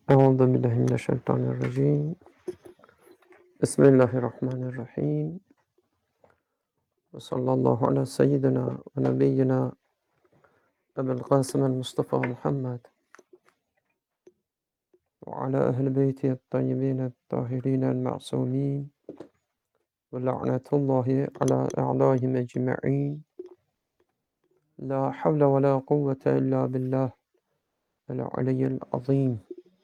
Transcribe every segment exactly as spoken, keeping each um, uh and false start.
Euzu billahi mineşşeytanirracim. Bismillahirrahmanirrahim. Ve sallallahu ala seyyidina ve nebiyyina Ebu'l Kasım el-Mustafa Muhammed ve ala ehli beytihi't-tayyibin et-tahirin el-ma'sumin ve la'netullahi ala a'daihim ecma'in. La havle ve la kuvvete illa billah el-aliyyil azim.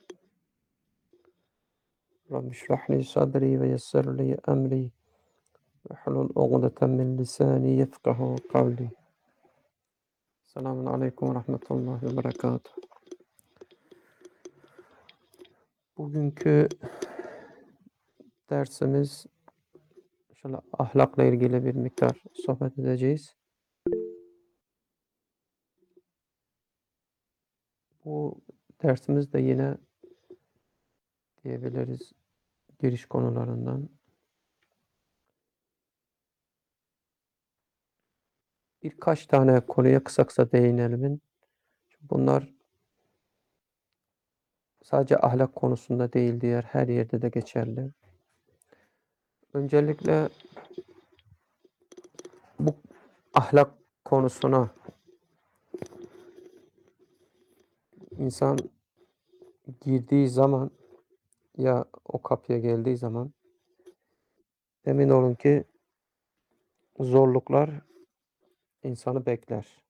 Rabbi şrah li sadri ve yessir li emri ve hlul ugdeten min lisani yefkahu kavli. Selamun aleyküm ve rahmetullahi ve berekatuhu. Bugünkü dersimiz inşallah ahlakla ilgili bir miktar sohbet edeceğiz. Bu dersimiz de yine diyebiliriz giriş konularından. Birkaç tane konuya kısa kısa değinelim. Bunlar sadece ahlak konusunda değil, diğer her yerde de geçerli. Öncelikle bu ahlak konusuna insan girdiği zaman ya o kapıya geldiği zaman emin olun ki zorluklar insanı bekler.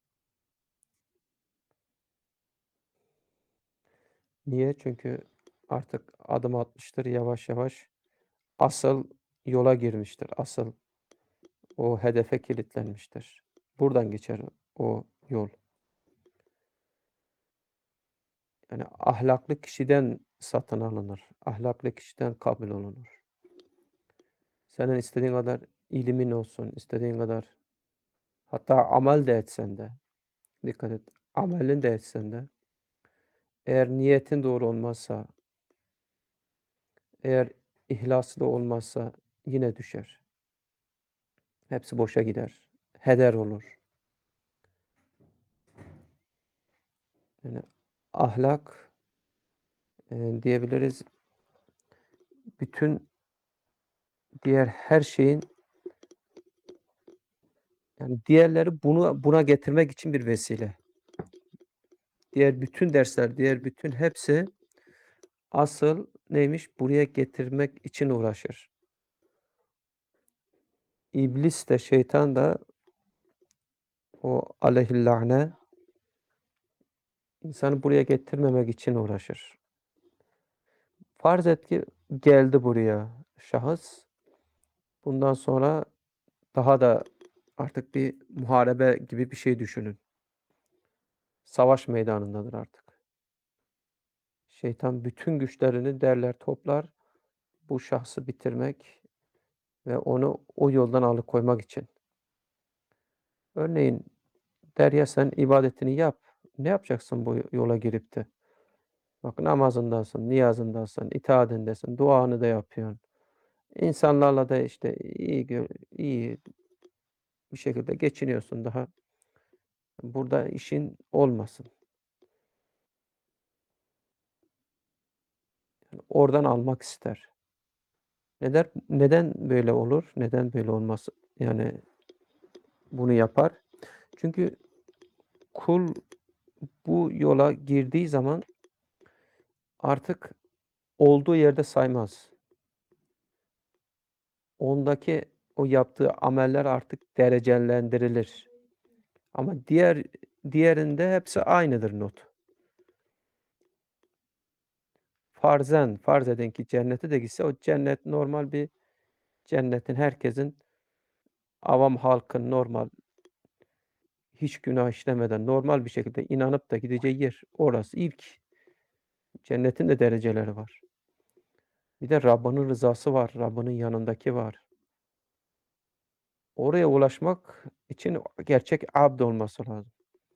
Niye? Çünkü artık adım atmıştır yavaş yavaş. Asıl yola girmiştir. Asıl o hedefe kilitlenmiştir. Buradan geçer o yol. Yani ahlaklı kişiden satın alınır. Ahlaklı kişiden kabul olunur. Senin istediğin kadar ilimin olsun, istediğin kadar hatta amel de etsen de, dikkat et, amelin de etsen de eğer niyetin doğru olmazsa, eğer ihlaslı olmazsa yine düşer. Hepsi boşa gider. Heder olur. Yani ahlak e, diyebiliriz bütün diğer her şeyin yani diğerleri bunu buna getirmek için bir vesile. Diğer bütün dersler, diğer bütün hepsi asıl neymiş? Buraya getirmek için uğraşır. İblis de şeytan da o aleyhillâne insanı buraya getirmemek için uğraşır. Farz et ki geldi buraya şahıs. Bundan sonra daha da artık bir muharebe gibi bir şey düşünün. Savaş meydanındadır artık. Şeytan bütün güçlerini derler toplar, bu şahsı bitirmek ve onu o yoldan alıkoymak için. Örneğin der ya sen ibadetini yap. Ne yapacaksın bu yola girip de? Bak namazındasın, niyazındasın, itaatindesin, duanı da yapıyorsun. İnsanlarla da işte iyi gö iyi bir şekilde geçiniyorsun daha. Burada işin olmasın. Oradan almak ister. Neden neden böyle olur? Neden böyle olmaz? Yani bunu yapar. Çünkü kul bu yola girdiği zaman artık olduğu yerde saymaz. Ondaki o yaptığı ameller artık derecelendirilir. Ama diğer diğerinde hepsi aynıdır not. Farzen, farz edin ki cennete de gitse o cennet normal bir cennetin herkesin avam halkın normal hiç günah işlemeden normal bir şekilde inanıp da gideceği yer orası ilk. Cennetin de dereceleri var. Bir de Rabbinin rızası var, Rabbinin yanındaki var. Oraya ulaşmak için gerçek abd olması lazım.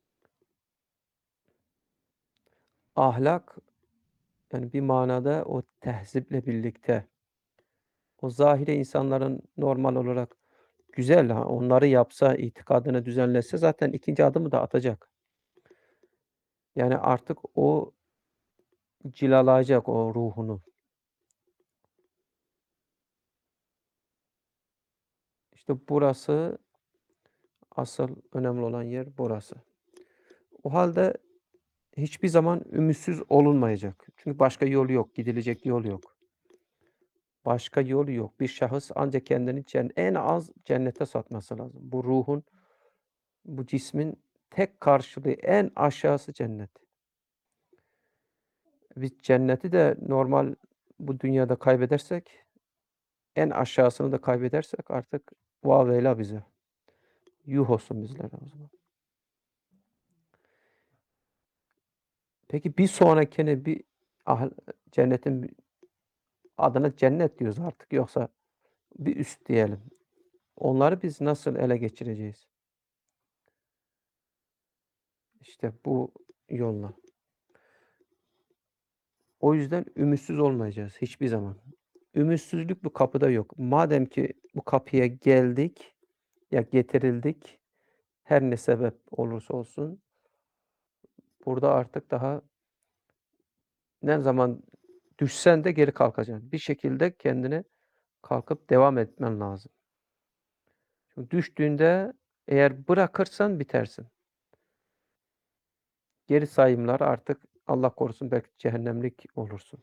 Ahlak, yani bir manada o tehziple birlikte, o zahiri insanların normal olarak güzel ha, onları yapsa, itikadını düzenlese zaten ikinci adımı da atacak. Yani artık o cilalayacak o ruhunu. İşte burası asıl önemli olan yer burası. O halde hiçbir zaman ümitsiz olunmayacak. Çünkü başka yol yok, gidilecek yol yok. Başka yol yok. Bir şahıs ancak kendini cen en az cennete satması lazım. Bu ruhun, bu cismin tek karşılığı en aşağısı cennet. Biz cenneti de normal bu dünyada kaybedersek, en aşağısını da kaybedersek artık vaveyla bize. Yuh olsun bizlere o zaman. Peki bir sonrakine bir ah cennetin adına cennet diyoruz artık yoksa bir üst diyelim. Onları biz nasıl ele geçireceğiz? İşte bu yolla. O yüzden ümitsiz olmayacağız hiçbir zaman. Ümitsizlik bu kapıda yok. Madem ki bu kapıya geldik, ya getirildik, her ne sebep olursa olsun, burada artık daha ne zaman düşsen de geri kalkacaksın. Bir şekilde kendini kalkıp devam etmen lazım. Çünkü düştüğünde eğer bırakırsan bitersin. Geri sayımlar artık Allah korusun belki cehennemlik olursun.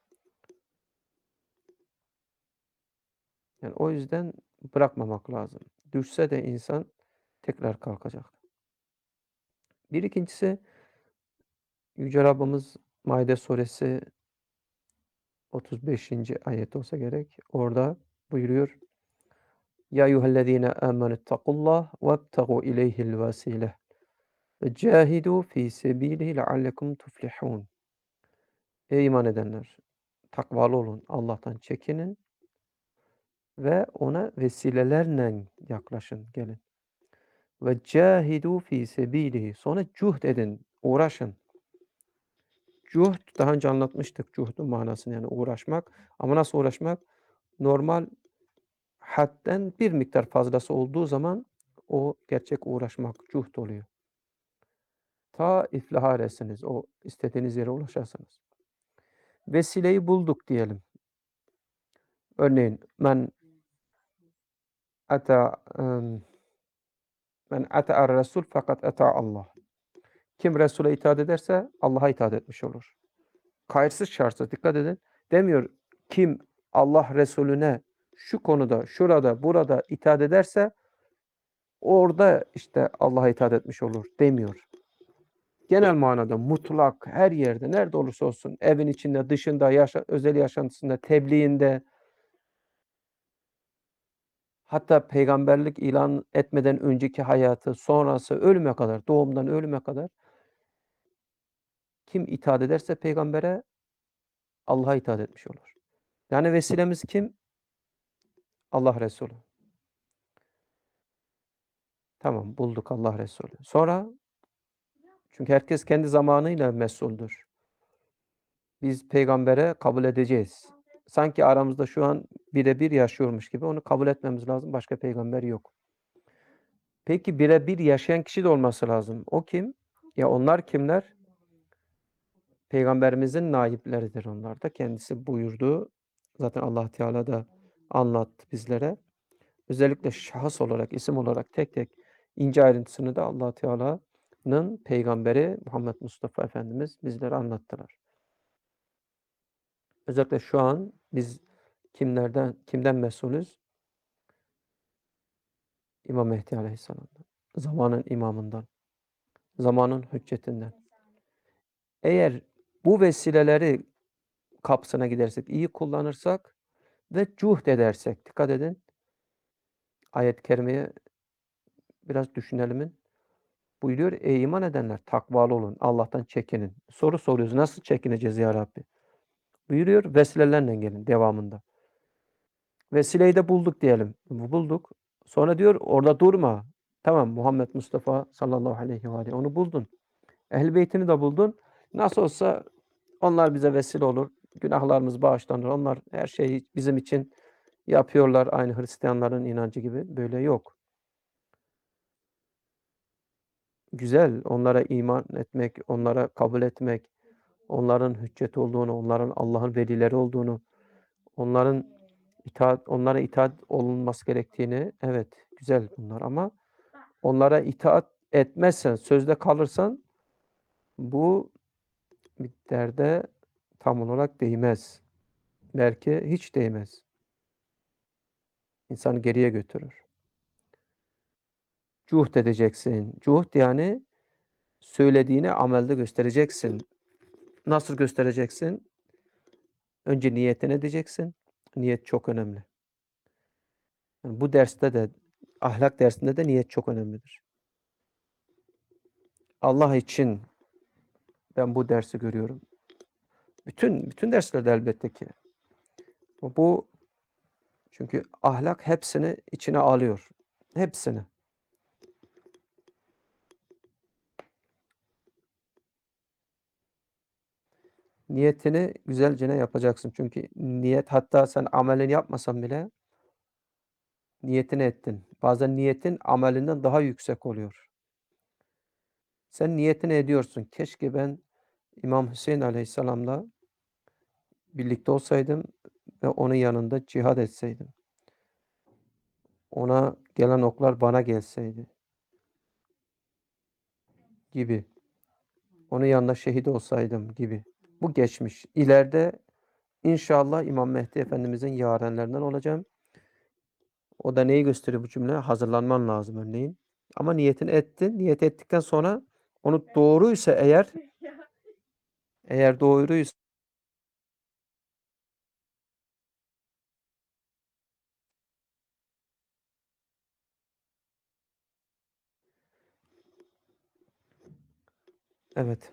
Yani o yüzden bırakmamak lazım. Düşse de insan tekrar kalkacak. Bir ikincisi Yüce Rabbimiz Maide suresi otuz beşinci ayet olsa gerek. Orada buyuruyor. Ya eyyühellezine amenüttakullah vebtegu ileyhil vesile ve cahidu fi sebilihi leallekum tuflihun. Ey iman edenler! Takvalı olun, Allah'tan çekinin ve ona vesilelerle yaklaşın, gelin. Ve cahidu fi sebilihi. Sonra cuhd edin, uğraşın. Cuhd, daha önce anlatmıştık cuhdun manasını yani uğraşmak. Ama nasıl uğraşmak? Normal hadden bir miktar fazlası olduğu zaman o gerçek uğraşmak, cuhd oluyor. Ta iflaha eresiniz, o istediğiniz yere ulaşarsınız. Vesileyi bulduk diyelim. Örneğin men ata men ata'ar Resul fakat ata Allah. Kim Resul'e itaat ederse Allah'a itaat etmiş olur. Kayıtsız şartsız dikkat edin. Demiyor kim Allah Resulüne şu konuda, şurada, burada itaat ederse orada işte Allah'a itaat etmiş olur demiyor. Genel manada mutlak her yerde nerede olursa olsun evin içinde, dışında, yaşa, özel yaşantısında, tebliğinde hatta peygamberlik ilan etmeden önceki hayatı, sonrası, ölüme kadar, doğumdan ölüme kadar kim itaat ederse peygambere Allah'a itaat etmiş olur. Yani vesilemiz kim? Allah Resulü. Tamam, bulduk Allah Resulü. Sonra çünkü herkes kendi zamanıyla mesuldür. Biz peygambere kabul edeceğiz. Sanki aramızda şu an birebir yaşıyormuş gibi onu kabul etmemiz lazım. Başka peygamber yok. Peki birebir yaşayan kişi de olması lazım. O kim? Ya onlar kimler? Peygamberimizin naipleridir onlar da. Kendisi buyurdu. Zaten Allah Teala da anlattı bizlere. Özellikle şahıs olarak, isim olarak tek tek ince ayrıntısını da Allah Teala'nın peygamberi Muhammed Mustafa Efendimiz bizlere anlattılar. Özellikle şu an biz kimlerden kimden mesulüz? İmam Mehdi Aleyhisselam'dan. Zamanın imamından. Zamanın hüccetinden. Eğer bu vesileleri kapısına gidersek, iyi kullanırsak ve cuhd edersek, dikkat edin, ayet-i kerimeye biraz düşünelim. Buyuruyor, ey iman edenler takvalı olun, Allah'tan çekinin. Soru soruyoruz, nasıl çekineceğiz ya Rabbi? Buyuruyor, vesilelerle gelin devamında. Vesileyi de bulduk diyelim. Bulduk. Sonra diyor, orada durma. Tamam, Muhammed Mustafa sallallahu aleyhi ve aleyhi onu buldun. Ehl-i Beytini de buldun. Nasıl olsa onlar bize vesile olur. Günahlarımız bağışlanır. Onlar her şeyi bizim için yapıyorlar. Aynı Hristiyanların inancı gibi. Böyle yok. Güzel. Onlara iman etmek, onlara kabul etmek, onların hüccet olduğunu, onların Allah'ın velileri olduğunu, onların itaat onlara itaat olunması gerektiğini, evet, güzel bunlar ama onlara itaat etmezsen, sözde kalırsan bu bir derde tam olarak değmez. Belki hiç değmez. İnsanı geriye götürür. Cuhd edeceksin. Cuhd yani söylediğini amelde göstereceksin. Nasıl göstereceksin? Önce niyetini edeceksin. Niyet çok önemli. Yani bu derste de, ahlak dersinde de niyet çok önemlidir. Allah için ben bu dersi görüyorum. Bütün bütün derslerde elbette ki. Bu çünkü ahlak hepsini içine alıyor. Hepsini. Niyetini güzelce ne yapacaksın? Çünkü niyet hatta sen amelini yapmasan bile niyetini ettin. Bazen niyetin amelinden daha yüksek oluyor. Sen niyetini ediyorsun. Keşke ben İmam Hüseyin Aleyhisselam'la birlikte olsaydım ve onun yanında cihad etseydim. Ona gelen oklar bana gelseydi gibi. Onun yanında şehit olsaydım gibi. Bu geçmiş. İleride inşallah İmam Mehdi Efendimizin yarenlerinden olacağım. O da neyi gösteriyor bu cümle? Hazırlanman lazım örneğin. Ama niyetini ettin. Niyet ettikten sonra onu doğruysa eğer eğer doğruysa evet.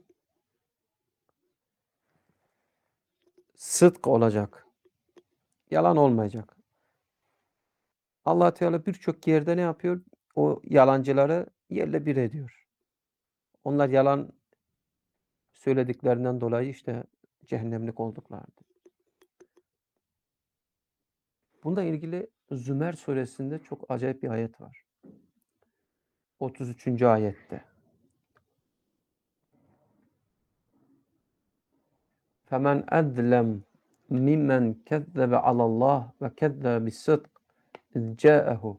Sıdk olacak. Yalan olmayacak. Allah Teala birçok yerde ne yapıyor? O yalancıları yerle bir ediyor. Onlar yalan söylediklerinden dolayı işte cehennemlik olduklardı. Bununla ilgili Zümer suresinde çok acayip bir ayet var. otuz üçüncü ayette. فَمَنْ أَظْلَمْ مِمَّنْ كَذَّبَ عَلَى اللّٰهِ وَكَذَّبَ بِالصِّدْقِ اِذْ جَاءَهُ.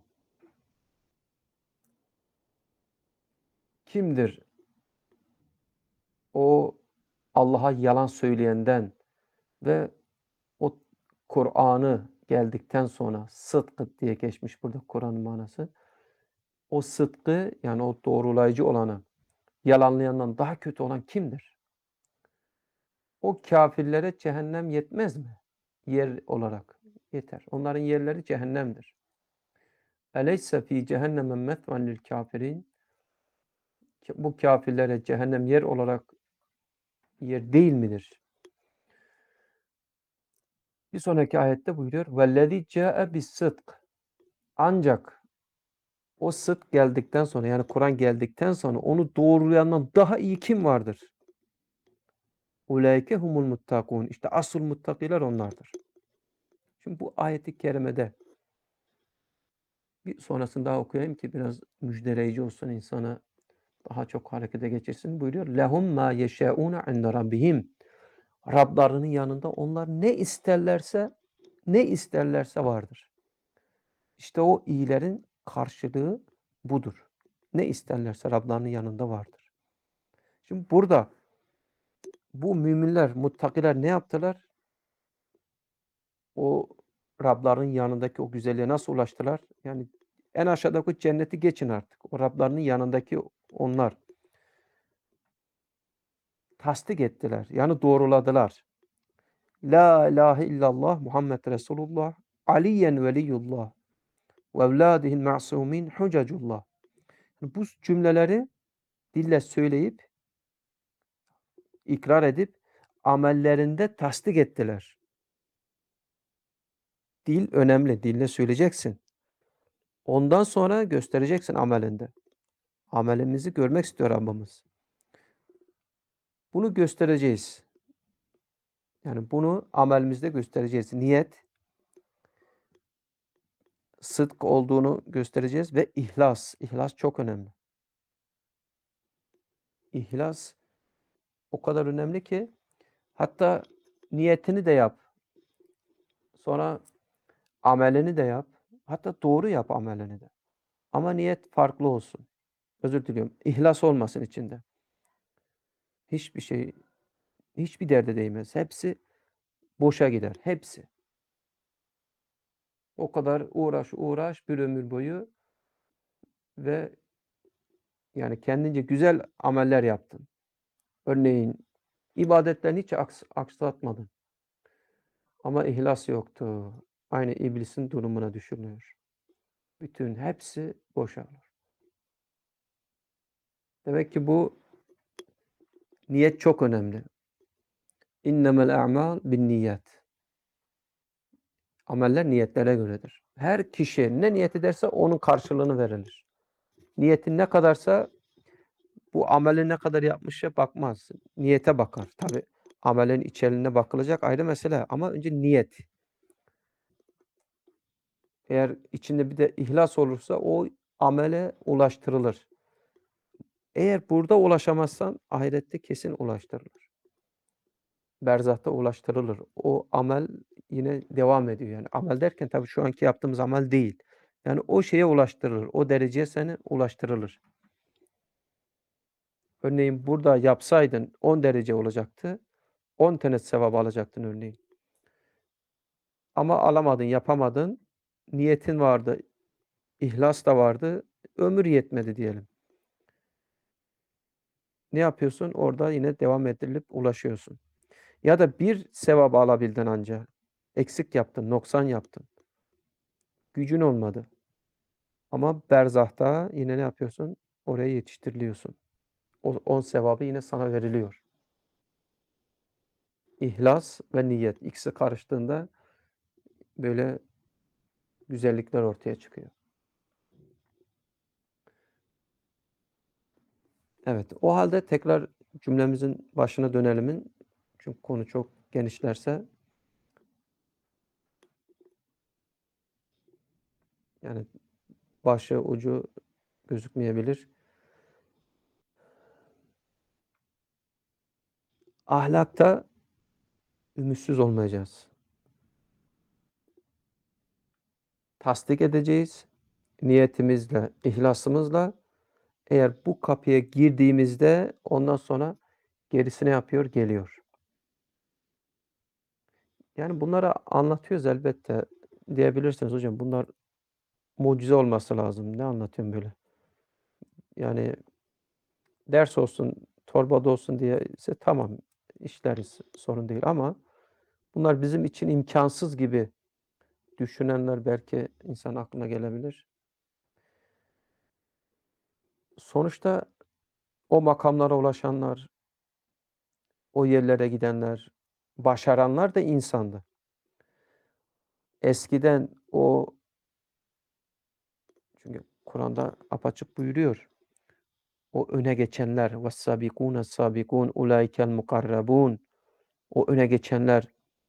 Kimdir o Allah'a yalan söyleyenden ve o Kur'an'ı geldikten sonra sıdkı diye geçmiş burada Kur'an'ın manası. O sıdkı yani o doğrulayıcı olanı yalanlayandan daha kötü olan kimdir? O kâfirlere cehennem yetmez mi? Yer olarak yeter. Onların yerleri cehennemdir. Eleyse fî cehenneme metven lil kâfirin. Bu kâfirlere cehennem yer olarak yer değil midir? Bir sonraki ayette buyuruyor. Vellezî câe bis-sıdk. Ancak o sıdk geldikten sonra yani Kur'an geldikten sonra onu doğrulayandan daha iyi kim vardır? Ulaike humul muttakûn. İşte asıl muttakiler onlardır. Şimdi bu ayeti kerimede bir sonrasını daha okuyayım ki biraz müjdeleyici olsun insana daha çok harekete geçirsin. Buyuruyor. Lehum ma yeşâûne inde rabbihim. Rablarının yanında onlar ne isterlerse ne isterlerse vardır. İşte o iyilerin karşılığı budur. Ne isterlerse Rablarının yanında vardır. Şimdi burada bu müminler, muttakiler ne yaptılar? O Rablarının yanındaki o güzelliğe nasıl ulaştılar? Yani en aşağıdaki cenneti geçin artık. O Rablarının yanındaki onlar tasdik ettiler. Yani doğruladılar. La ilahe illallah Muhammed Resulullah aliyen veliyullah ve evladihil ma'sumin hucacullah. Bu cümleleri dille söyleyip, ikrar edip amellerinde tasdik ettiler. Dil önemli. Dille söyleyeceksin. Ondan sonra göstereceksin amelinde. Amelimizi görmek istiyor Rabbimiz. Bunu göstereceğiz. Yani bunu amelimizde göstereceğiz. Niyet, sıdk olduğunu göstereceğiz ve ihlas. İhlas çok önemli. İhlas O kadar önemli ki hatta niyetini de yap. Sonra amelini de yap. Hatta doğru yap amelini de. Ama niyet farklı olsun. Özür diliyorum. İhlas olmasın içinde. Hiçbir şey, hiçbir derde değmez. Hepsi boşa gider. Hepsi. O kadar uğraş uğraş bir ömür boyu ve yani kendince güzel ameller yaptın. Örneğin ibadetlerini hiç aks aksatmadın. Ama ihlas yoktu. Aynı iblisin durumuna düşülüyor. Bütün hepsi boşa olur. Demek ki bu niyet çok önemli. İnnemel a'mal binniyat. Ameller niyetlere göredir. Her kişi ne niyet ederse onun karşılığını verilir. Niyetin ne kadarsa bu ameli ne kadar yapmışa bakmaz. Niyete bakar. Tabi amelin içeriğine bakılacak ayrı mesele ama önce niyet. Eğer içinde bir de ihlas olursa o amele ulaştırılır. Eğer burada ulaşamazsan ahirette kesin ulaştırılır. Berzahta ulaştırılır. O amel yine devam ediyor. Yani amel derken tabii şu anki yaptığımız amel değil. Yani o şeye ulaştırılır. O dereceye seni ulaştırılır. Örneğin burada yapsaydın on derece olacaktı. on tane sevap alacaktın örneğin. Ama alamadın, yapamadın. Niyetin vardı, ihlas da vardı. Ömür yetmedi diyelim. Ne yapıyorsun? Orada yine devam edilip ulaşıyorsun. Ya da bir sevap alabildin anca. Eksik yaptın, noksan yaptın. Gücün olmadı. Ama berzahta yine ne yapıyorsun? Oraya yetiştiriliyorsun. O on sevabı yine sana veriliyor. İhlas ve niyet ikisi karıştığında böyle güzellikler ortaya çıkıyor. Evet, o halde tekrar cümlemizin başına dönelimin. Çünkü konu çok genişlerse yani başı ucu gözükmeyebilir. Ahlakta ümitsiz olmayacağız. Tasdik edeceğiz. Niyetimizle, ihlasımızla eğer bu kapıya girdiğimizde ondan sonra gerisine yapıyor, geliyor. Yani bunları anlatıyoruz elbette. Diyebilirsiniz hocam bunlar mucize olması lazım. Ne anlatıyorum böyle? Yani ders olsun, torbada olsun diye ise tamam işleriz, sorun değil ama bunlar bizim için imkansız gibi düşünenler belki insan aklına gelebilir. Sonuçta o makamlara ulaşanlar, o yerlere gidenler, başaranlar da insandı. Eskiden o çünkü Kur'an'da apaçık buyuruyor. O öne geçenler وَالسَّابِقُونَ السَّابِقُونَ اُولَٰئِكَ الْمُقَرَّبُونَ O öne geçenler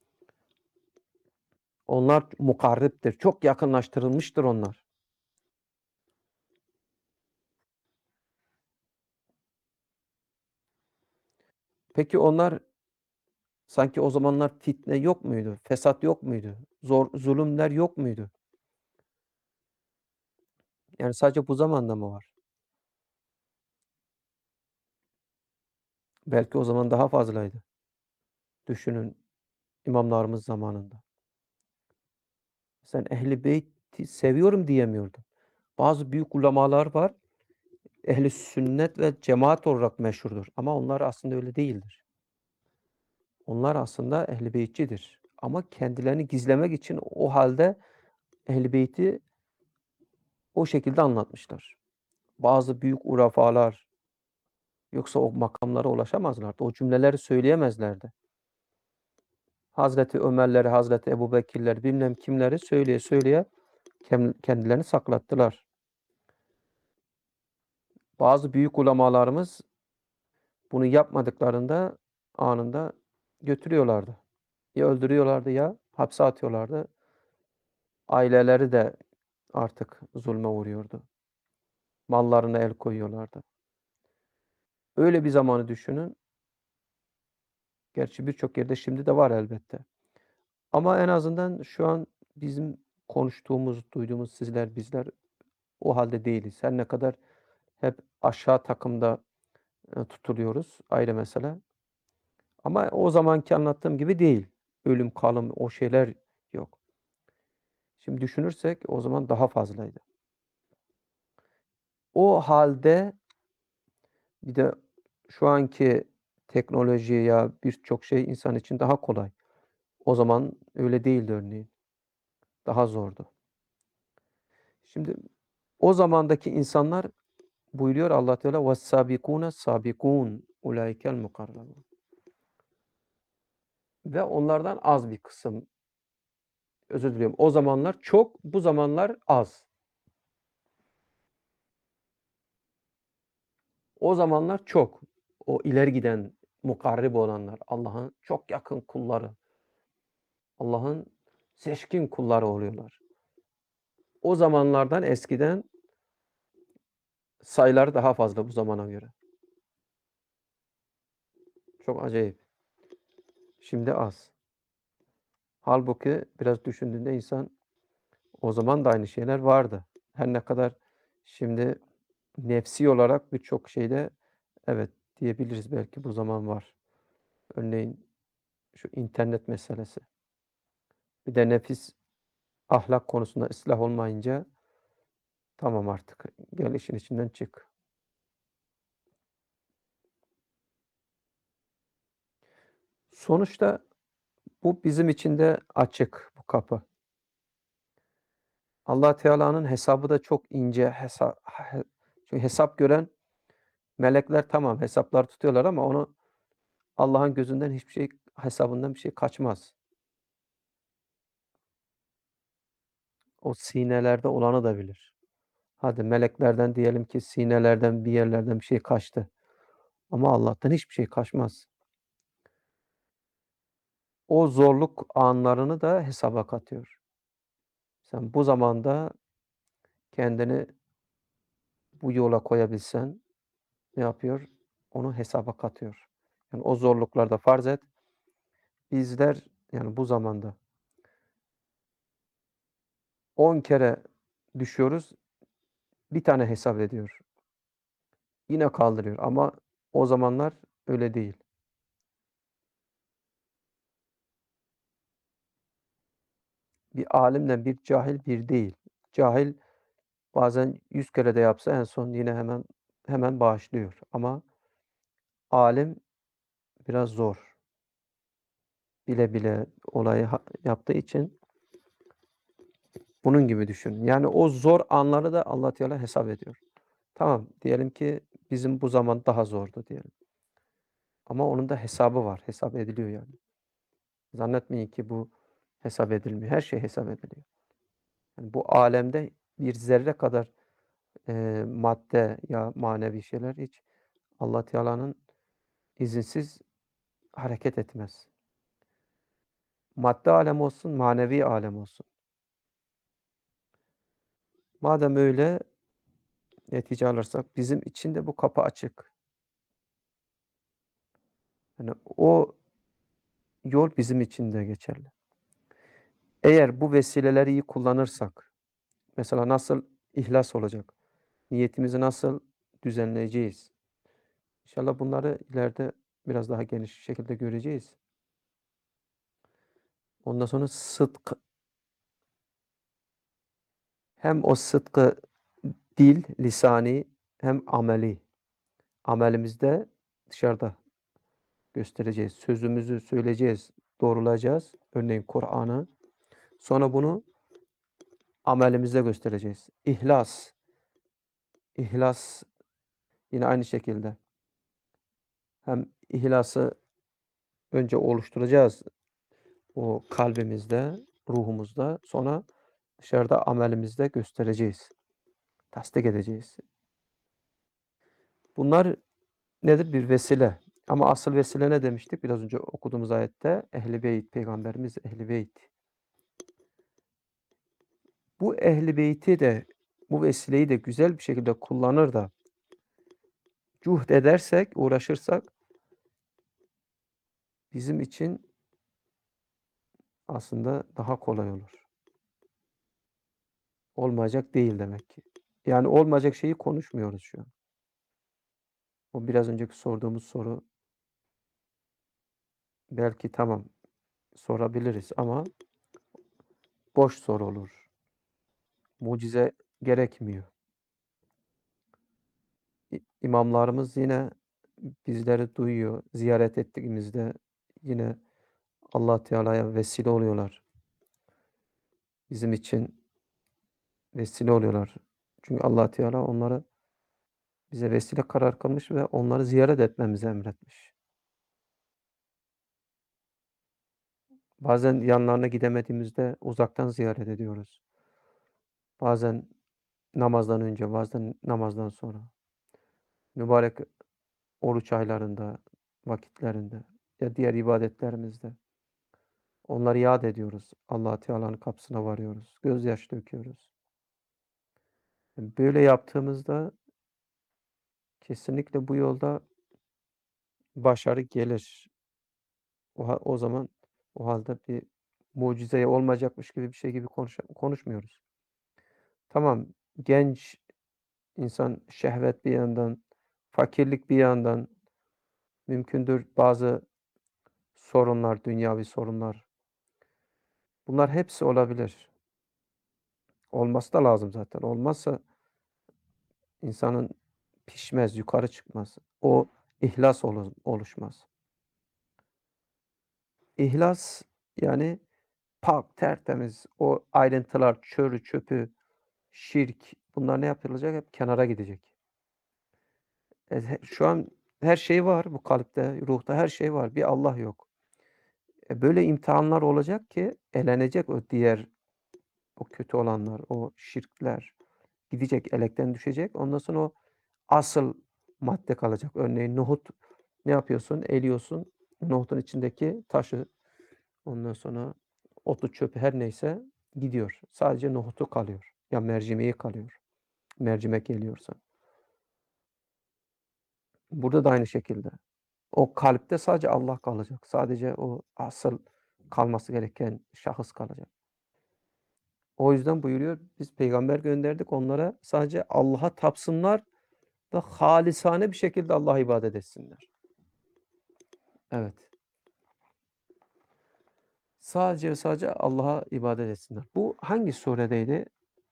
onlar mukarriptir. Çok yakınlaştırılmıştır onlar. Peki onlar sanki o zamanlar fitne yok muydu? Fesat yok muydu? Zor zulümler yok muydu? Yani sadece bu zamanda mı var? Belki o zaman daha fazlaydı. Düşünün imamlarımız zamanında. Sen Ehl-i Beyt'i seviyorum diyemiyordun. Bazı büyük ulemalar var. Ehli sünnet ve cemaat olarak meşhurdur. Ama onlar aslında öyle değildir. Onlar aslında Ehl-i Beytçidir. Ama kendilerini gizlemek için o halde Ehl-i Beyt'i o şekilde anlatmışlar. Bazı büyük urafalar yoksa o makamlara ulaşamazlardı. O cümleleri söyleyemezlerdi. Hazreti Ömer'leri, Hazreti Ebubekir'leri, bilmem kimleri söyleye söyleye kendilerini saklattılar. Bazı büyük ulemalarımız bunu yapmadıklarında anında götürüyorlardı. Ya öldürüyorlardı ya hapse atıyorlardı. Aileleri de artık zulme uğruyordu. Mallarına el koyuyorlardı. Öyle bir zamanı düşünün. Gerçi birçok yerde şimdi de var elbette. Ama en azından şu an bizim konuştuğumuz, duyduğumuz sizler, bizler o hâlde değiliz. Her ne kadar hep aşağı takımda, eee, tutuluyoruz, ayrı mesele. Ama o zamanki anlattığım gibi değil. Ölüm, kalım, o şeyler yok. Şimdi düşünürsek o zaman daha fazlaydı. O hâlde bir de şu anki teknoloji ya birçok şey insan için daha kolay. O zaman öyle değildi örneğin. Daha zordu. Şimdi o zamandaki insanlar buyuruyor Allah Teala وَالسَّابِقُونَ السَّابِقُونَ اُولَٰئِكَ الْمُقَرَّبُونَ Ve onlardan az bir kısım, özür diliyorum, o zamanlar çok, bu zamanlar az. O zamanlar çok. O ileri giden, mukarrib olanlar, Allah'ın çok yakın kulları, Allah'ın seçkin kulları oluyorlar. O zamanlardan eskiden sayıları daha fazla bu zamana göre. Çok acayip. Şimdi az. Hâlbuki biraz düşündüğünde insan o zaman da aynı şeyler vardı. Her ne kadar şimdi nefsi olarak birçok şeyde evet diyebiliriz belki bu zaman var. Örneğin şu internet meselesi. Bir de nefis ahlak konusunda ıslah olmayınca tamam artık gel işin içinden çık. Sonuçta bu bizim için de açık bu kapı. Allah Teala'nın hesabı da çok ince hesa he çünkü hesap gören melekler tamam hesaplar tutuyorlar ama onu Allah'ın gözünden hiçbir şey hesabından bir şey kaçmaz. O sinelerde olanı da bilir. Hadi meleklerden diyelim ki sinelerden bir yerlerden bir şey kaçtı ama Allah'tan hiçbir şey kaçmaz. O zorluk anlarını da hesaba katıyor. Sen bu zamanda kendini bu yola koyabilsen ne yapıyor? Onu hesaba katıyor. Yani o zorluklarda farz et, bizler yani bu zamanda on kere düşüyoruz, bir tane hesap ediyor. Yine kaldırıyor ama o zamanlar öyle değil. Bir alimle bir cahil bir değil. Cahil bazen yüz kere de yapsa en son yine hemen hemen bağışlıyor ama alim biraz zor. Bile bile olayı ha yaptığı için bunun gibi düşün. Yani o zor anları da Allah Teala hesap ediyor. Tamam, diyelim ki bizim bu zaman daha zordu diyelim ama onun da hesabı var, hesap ediliyor yani. Zannetmeyin ki bu hesap edilmiyor. Her şey hesap ediliyor. Yani bu alemde bir zerre kadar, eee, madde ya manevi şeyler hiç Allah Teala'nın izinsiz hareket etmez. Madde alem olsun, manevi alem olsun. Madem öyle, netice alırsak bizim için de bu kapı açık. Yani o yol bizim için de geçerli. Eğer bu vesileleri iyi kullanırsak, mesela nasıl ihlas olacak? Niyetimizi nasıl düzenleyeceğiz? İnşallah bunları ileride biraz daha geniş şekilde göreceğiz. Ondan sonra sıdk, hem o sıdkı dil, lisani hem ameli. Amelimizde dışarıda göstereceğiz. Sözümüzü söyleyeceğiz, doğrulayacağız. Örneğin Kur'an'ı. Sonra bunu amelimizde göstereceğiz. İhlas. İhlas yine aynı şekilde. Hem ihlası önce oluşturacağız o kalbimizde, ruhumuzda. Sonra dışarıda amelimizde göstereceğiz. Tasdik edeceğiz. Bunlar nedir? Bir vesile. Ama asıl vesile ne demiştik? Biraz önce okuduğumuz ayette Ehl-i Beyt, Peygamberimiz Ehl-i Beyt. Bu Ehl-i Beyt'i de, bu vesileyi de güzel bir şekilde kullanır da cuhd edersek, uğraşırsak bizim için aslında daha kolay olur. Olmayacak değil demek ki. Yani olmayacak şeyi konuşmuyoruz şu an. O biraz önceki sorduğumuz soru belki tamam sorabiliriz ama boş soru olur. Mucize gerekmiyor. İ imamlarımız yine bizleri duyuyor. Ziyaret ettiğimizde yine Allah Teala'ya vesile oluyorlar. Bizim için vesile oluyorlar. Çünkü Allah Teala onları bize vesile karar kılmış ve onları ziyaret etmemizi emretmiş. Bazen yanlarına gidemediğimizde uzaktan ziyaret ediyoruz. Bazen namazdan önce, bazen namazdan sonra. Mübarek oruç aylarında, vakitlerinde ya diğer ibadetlerimizde. Onları yad ediyoruz. Allah Teala'nın kapısına varıyoruz. Gözyaşı döküyoruz. Böyle yaptığımızda kesinlikle bu yolda başarı gelir. O ha o zaman o halde bir mucize olmayacakmış gibi bir şey gibi konuşa konuşmuyoruz. Tamam, genç insan şehvet bir yandan, fakirlik bir yandan, mümkündür bazı sorunlar, dünyavi sorunlar. Bunlar hepsi olabilir. Olması da lazım zaten. Olmazsa insanın pişmez, yukarı çıkmaz. O ihlas olu oluşmaz. İhlas, yani pak, tertemiz, o ayrıntılar, çörü, çöpü, şirk bunlar ne yapılacak? Hep kenara gidecek. E, he şu an her şey var bu kalpte, ruhta her şey var. Bir Allah yok. E, böyle imtihanlar olacak ki elenecek o diğer, o kötü olanlar, o şirkler gidecek, elekten düşecek. Ondan sonra o asıl madde kalacak. Örneğin nohut ne yapıyorsun? Eliyorsun, nohutun içindeki taşı, ondan sonra otu, çöpü her neyse gidiyor. Sadece nohutu kalıyor. Ya mercimeği kalıyor. Mercimek eliyorsan. Burada da aynı şekilde. O kalpte sadece Allah kalacak. Sadece o asıl kalması gereken şahıs kalacak. O yüzden buyuruyor, biz peygamber gönderdik onlara sadece Allah'a tapsınlar ve hâlisane bir şekilde Allah'a ibadet etsinler. Evet. Sadece ve sadece Allah'a ibadet etsinler. Bu hangi suredeydi?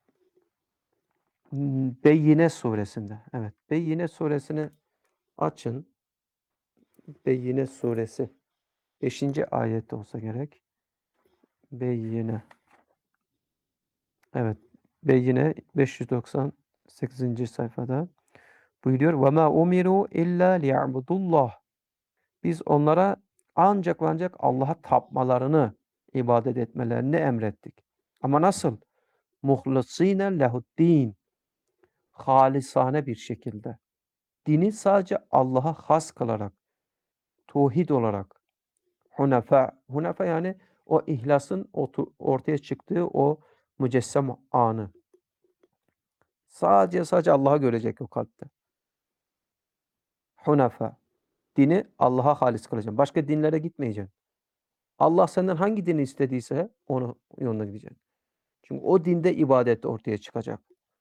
Imm, Beyyine suresinde. Evet, Beyyine suresini açın. Beyyine suresi beşinci ayette olsa gerek. Beyyine. Evet, Beyyine beş yüz doksan sekizinci sayfada buyuruyor: "Ve mâ umirû illâ liya'budullah." Biz onlara ancak ve ancak Allah'a tapmalarını, ibadet etmelerini emrettik. Ama nasıl? "Muhlisîne lehu'd-dîn." Hâlisane bir şekilde. Dini sadece Allah'a has kılarak, tevhid olarak, hunefa, hunefa yani o ihlasın otu ortaya çıktığı o mücessem anı. Sadece sadece Allah'a görecek o kalpte. Hunefa. Dini Allah'a halis kılacaksın. Başka dinlere gitmeyeceksin. Allah senden hangi dini istediyse onu yoluna gideceksin. Çünkü o dinde ibadet ortaya çıkacak.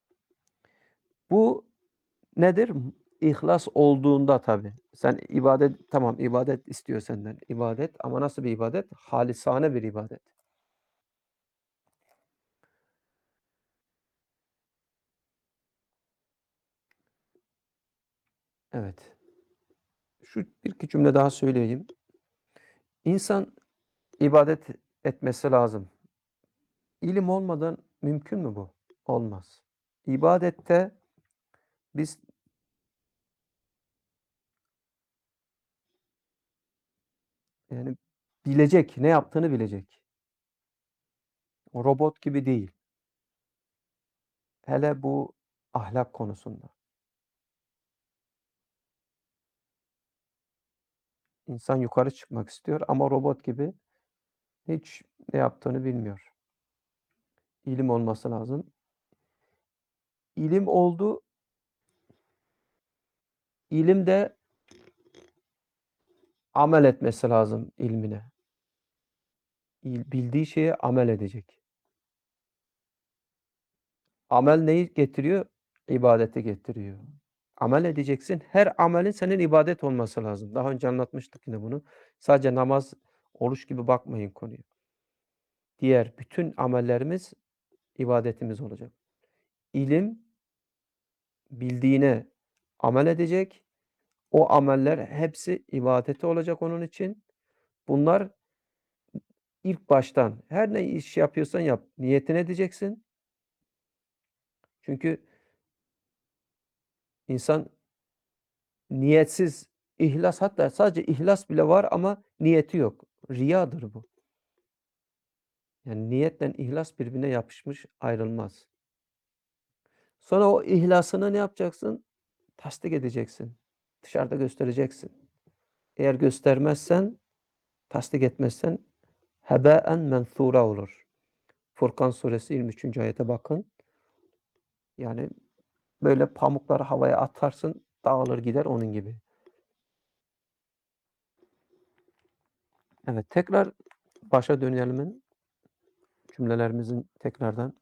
Bu nedir? İhlas olduğunda tabii. Sen ibadet tamam, ibadet istiyor senden. İbadet ama nasıl bir ibadet? Hâlisâne bir ibadet. Evet. Şu bir iki cümle daha söyleyeyim. İnsan ibadet etmesi lazım. İlim olmadan mümkün mü bu? Olmaz. İbadette biz yani bilecek, ne yaptığını bilecek. O robot gibi değil. Hele bu ahlak konusunda. İnsan yukarı çıkmak istiyor ama robot gibi hiç ne yaptığını bilmiyor. İlim olması lazım. İlim oldu. İlim de amel etmesi lazım ilmine. İl bildiği şeye amel edecek. Amel neyi getiriyor? İbadeti getiriyor. Amel edeceksin. Her amelin senin ibadet olması lazım. Daha önce anlatmıştık yine bunu. Sadece namaz, oruç gibi bakmayın konuya. Diğer bütün amellerimiz ibadetimiz olacak. İlim bildiğine amel edecek. O ameller hepsi ibadeti olacak onun için. Bunlar ilk baştan her ne iş yapıyorsan yap, niyetine edeceksin. Çünkü insan niyetsiz, ihlas hatta sadece ihlas bile var ama niyeti yok. Riyadır bu. Yani niyetle ihlas birbirine yapışmış, ayrılmaz. Sonra o ihlasını ne yapacaksın? Tasdik edeceksin. Dışarıda göstereceksin. Eğer göstermezsen, tasdik etmezsen hebâen menthûra olur. Furkan suresi yirmi üçüncü ayete bakın. Yani böyle pamukları havaya atarsın, dağılır gider onun gibi. Evet, tekrar başa dönelim. Cümlelerimizin tekrardan.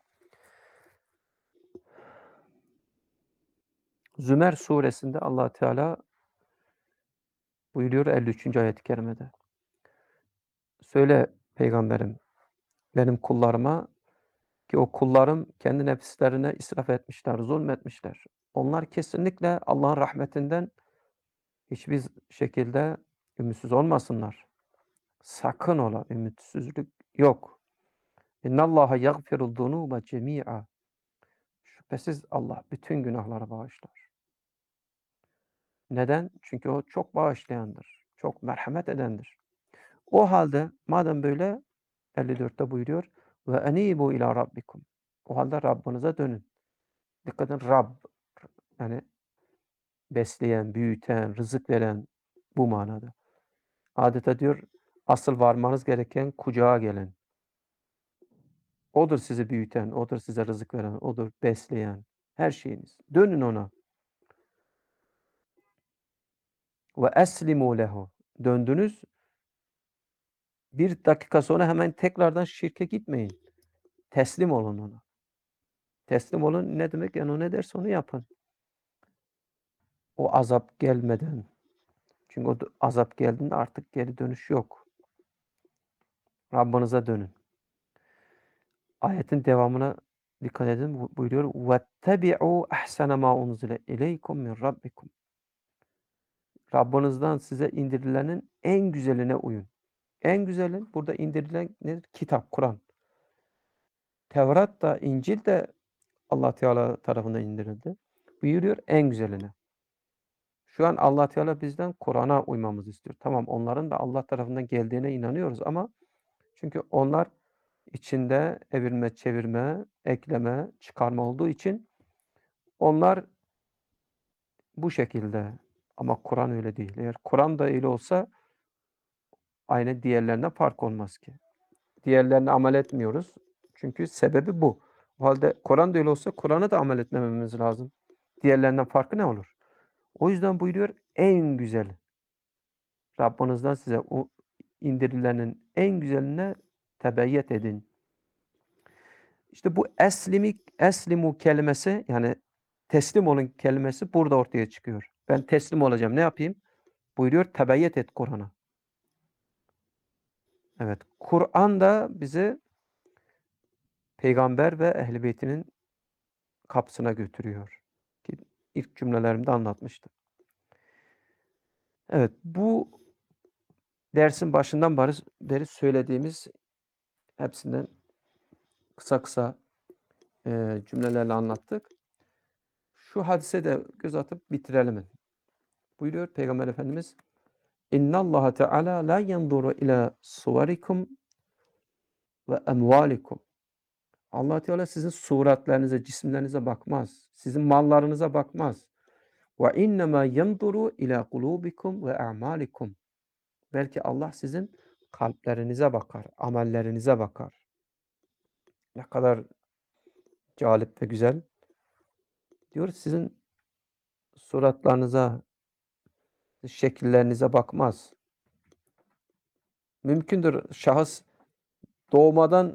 Zümer suresinde Allah Teala buyuruyor elli üçüncü ayet-i kerimede. Söyle peygamberim benim kullarıma ki o kullarım kendi nefislerine israf etmişler, zulmetmişler. Onlar kesinlikle Allah'ın rahmetinden hiçbir şekilde ümitsiz olmasınlar. Sakın ola ümitsizlik yok. İnnallâhe yagfirud zunûbe cemî'a. Şüphesiz Allah bütün günahları bağışlar. Neden? Çünkü o çok bağışlayandır. Çok merhamet edendir. O halde madem böyle elli dörtte buyuruyor ve enîbû ilâ rabbikum. O halde Rabbinize dönün. Dikkat edin Rab yani besleyen, büyüten, rızık veren bu manada. Adeta diyor asıl varmanız gereken kucağa gelin. Odur sizi büyüten, odur size rızık veren, odur besleyen. Her şeyiniz. Dönün ona. Ve eslimû lehu. Döndünüz. Bir dakika sonra hemen tekrardan şirke gitmeyin. Teslim olun ona. Teslim olun ne demek? Yani o ne derse onu yapın. O azap gelmeden. Çünkü o azap geldiğinde artık geri dönüş yok. Rabbinize dönün. Ayetin devamına dikkat edin. Buyuruyor. وَاتَّبِعُوا أَحْسَنَ مَا اُنْزِلَ اِلَيْكُمْ مِنْ رَبِّكُمْ. Rabbinizden size indirilenin en güzeline uyun. En güzeli burada indirilen nedir? Kitap, Kur'an. Tevrat da, İncil de Allah Teala tarafından indirildi. Buyuruyor en güzeline. Şu an Allah Teala bizden Kur'an'a uymamızı istiyor. Tamam onların da Allah tarafından geldiğine inanıyoruz ama çünkü onlar içinde evirme, çevirme, ekleme, çıkarma olduğu için onlar bu şekilde. Ama Kur'an öyle değil. Eğer Kur'an da öyle olsa aynı diğerlerine fark olmaz ki. Diğerlerine amel etmiyoruz. Çünkü sebebi bu. O halde Kur'an da öyle olsa Kur'an'a da amel etmememiz lazım. Diğerlerinden farkı ne olur? O yüzden buyuruyor en güzel. Rabbinizden size o indirilenin en güzeline tebeyyet edin. İşte bu eslimik, eslimu kelimesi yani teslim olun kelimesi burada ortaya çıkıyor. Ben teslim olacağım. Ne yapayım? Buyuruyor tebeyyet et Kur'an'a. Evet. Kur'an da bizi peygamber ve ehl-i beytinin kapısına götürüyor. Ki ilk cümlelerimde anlatmıştım. Evet. Bu dersin başından beri söylediğimiz hepsinden kısa kısa e, cümlelerle anlattık. Şu hadise de göz atıp bitirelim. Buyuruyor Peygamber Efendimiz İnnallâhe Teala la yenzuru ila suvarikum ve emvalikum. Allah Teala sizin suratlarınıza, cisimlerinize bakmaz. Sizin mallarınıza bakmaz. Ve innema yenzuru ila kulubikum ve a'malikum. Belki Allah sizin kalplerinize bakar, amellerinize bakar. Ne kadar cazip ve güzel. Diyor sizin suratlarınıza, şekillerinize bakmaz. Mümkündür şahıs doğmadan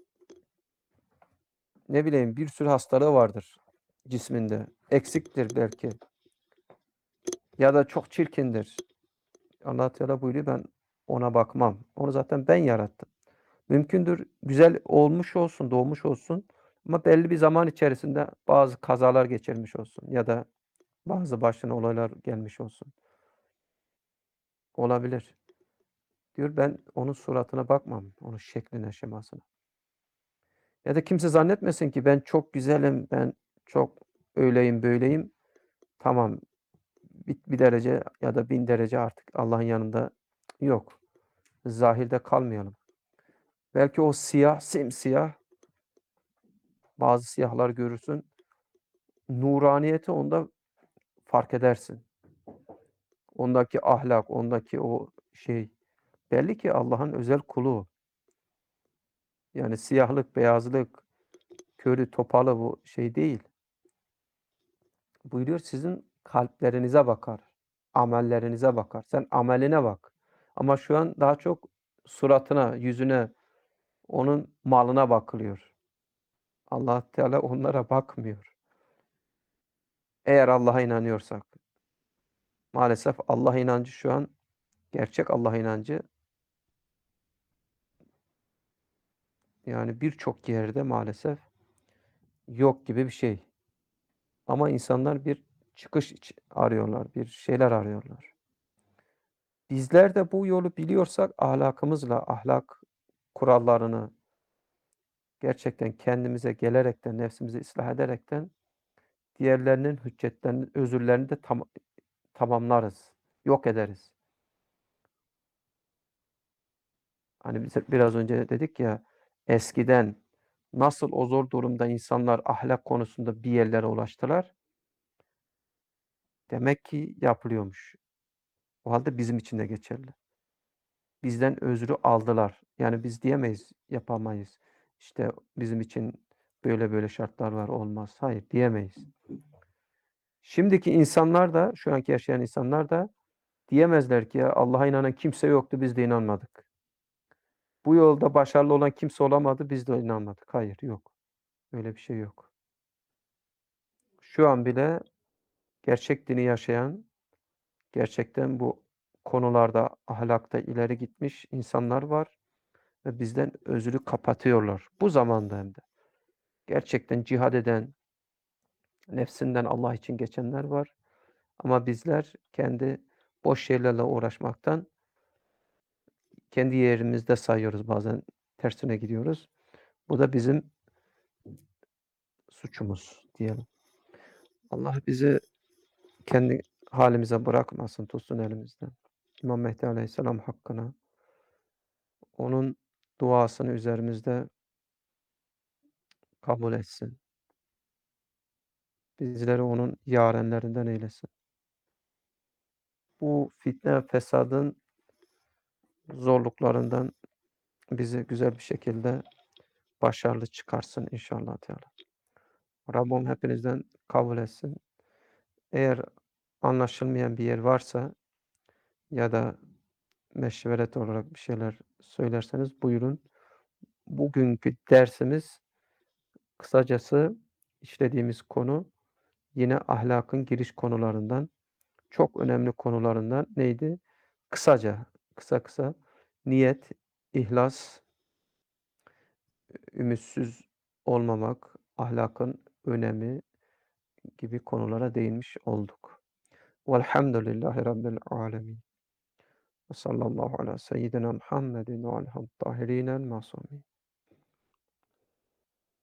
ne bileyim bir sürü hastalığı vardır cisminde. Eksiktir belki ya da çok çirkindir. Allah Teala buyuruyor, ben ona bakmam. Onu zaten ben yarattım. Mümkündür güzel olmuş olsun, doğmuş olsun ama belli bir zaman içerisinde bazı kazalar geçirmiş olsun ya da bazı başına olaylar gelmiş olsun. Olabilir. Diyor, ben onun suratına bakmam, onun şekline, şemasına. Ya da kimse zannetmesin ki ben çok güzelim, ben çok öyleyim, böyleyim. Tamam, bir, bir derece ya da bin derece artık Allah'ın yanında yok. Zahirde kalmayalım. Belki o siyah, simsiyah, bazı siyahlar görürsün. Nuraniyeti onda fark edersin. Ondaki ahlak, ondaki o şey. Belli ki Allah'ın özel kulu. Yani siyahlık, beyazlık, körü, topalı bu şey değil. Buyuruyor, sizin kalplerinize bakar, amellerinize bakar. Sen ameline bak. Ama şu an daha çok suratına, yüzüne, onun malına bakılıyor. Allah Teala onlara bakmıyor. Eğer Allah'a inanıyorsak. Maalesef Allah inancı şu an, gerçek Allah inancı yani birçok yerde maalesef yok gibi bir şey. Ama insanlar bir çıkış iç arıyorlar, bir şeyler arıyorlar. Bizler de bu yolu biliyorsak ahlakımızla, ahlak kurallarını gerçekten kendimize gelerekten, nefsimizi ıslah ederekten diğerlerinin hüccetlerini, özürlerini de tam tamamlarız, yok ederiz. Hani biz biraz önce dedik ya, eskiden nasıl o zor durumda insanlar ahlak konusunda bir yerlere ulaştılar? Demek ki yapılıyormuş. O halde bizim için de geçerli. Bizden özrü aldılar. Yani biz diyemeyiz, yapamayız. İşte bizim için böyle böyle şartlar var, olmaz. Hayır, diyemeyiz. Şimdiki insanlar da, şu anki yaşayan insanlar da diyemezler ki ya Allah'a inanan kimse yoktu, biz de inanmadık. Bu yolda başarılı olan kimse olamadı, biz de inanmadık. Hayır, yok. Öyle bir şey yok. Şu an bile gerçek dini yaşayan, gerçekten bu konularda, ahlakta ileri gitmiş insanlar var ve bizden özrü kapatıyorlar. Bu zamanda hem de. Gerçekten cihad eden, nefsinden Allah için geçenler var. Ama bizler kendi boş şeylerle uğraşmaktan kendi yerimizde sayıyoruz, bazen tersine gidiyoruz. Bu da bizim suçumuz diyelim. Allah bizi kendi halimize bırakmasın, tutsun elimizden. İmam Mehdi Aleyhisselam hakkına, onun duasını üzerimizde kabul etsin. Bizleri onun yarenlerinden eylesin. Bu fitne ve fesadın zorluklarından bizi güzel bir şekilde başarılı çıkarsın inşallah Teala. Rabbim hepinizden kabul etsin. Eğer anlaşılmayan bir yer varsa ya da meşveret olarak bir şeyler söylerseniz buyurun. Bugünkü dersimiz kısacası işlediğimiz konu yine ahlakın giriş konularından, çok önemli konularından neydi? Kısaca, kısa kısa niyet, ihlas, ümitsüz olmamak, ahlakın önemi gibi konulara değinmiş olduk. Velhamdülillahi Rabbil alemin. Ve sallallahu ala seyyidina Muhammedin ve aleyhi tahirinel masumin.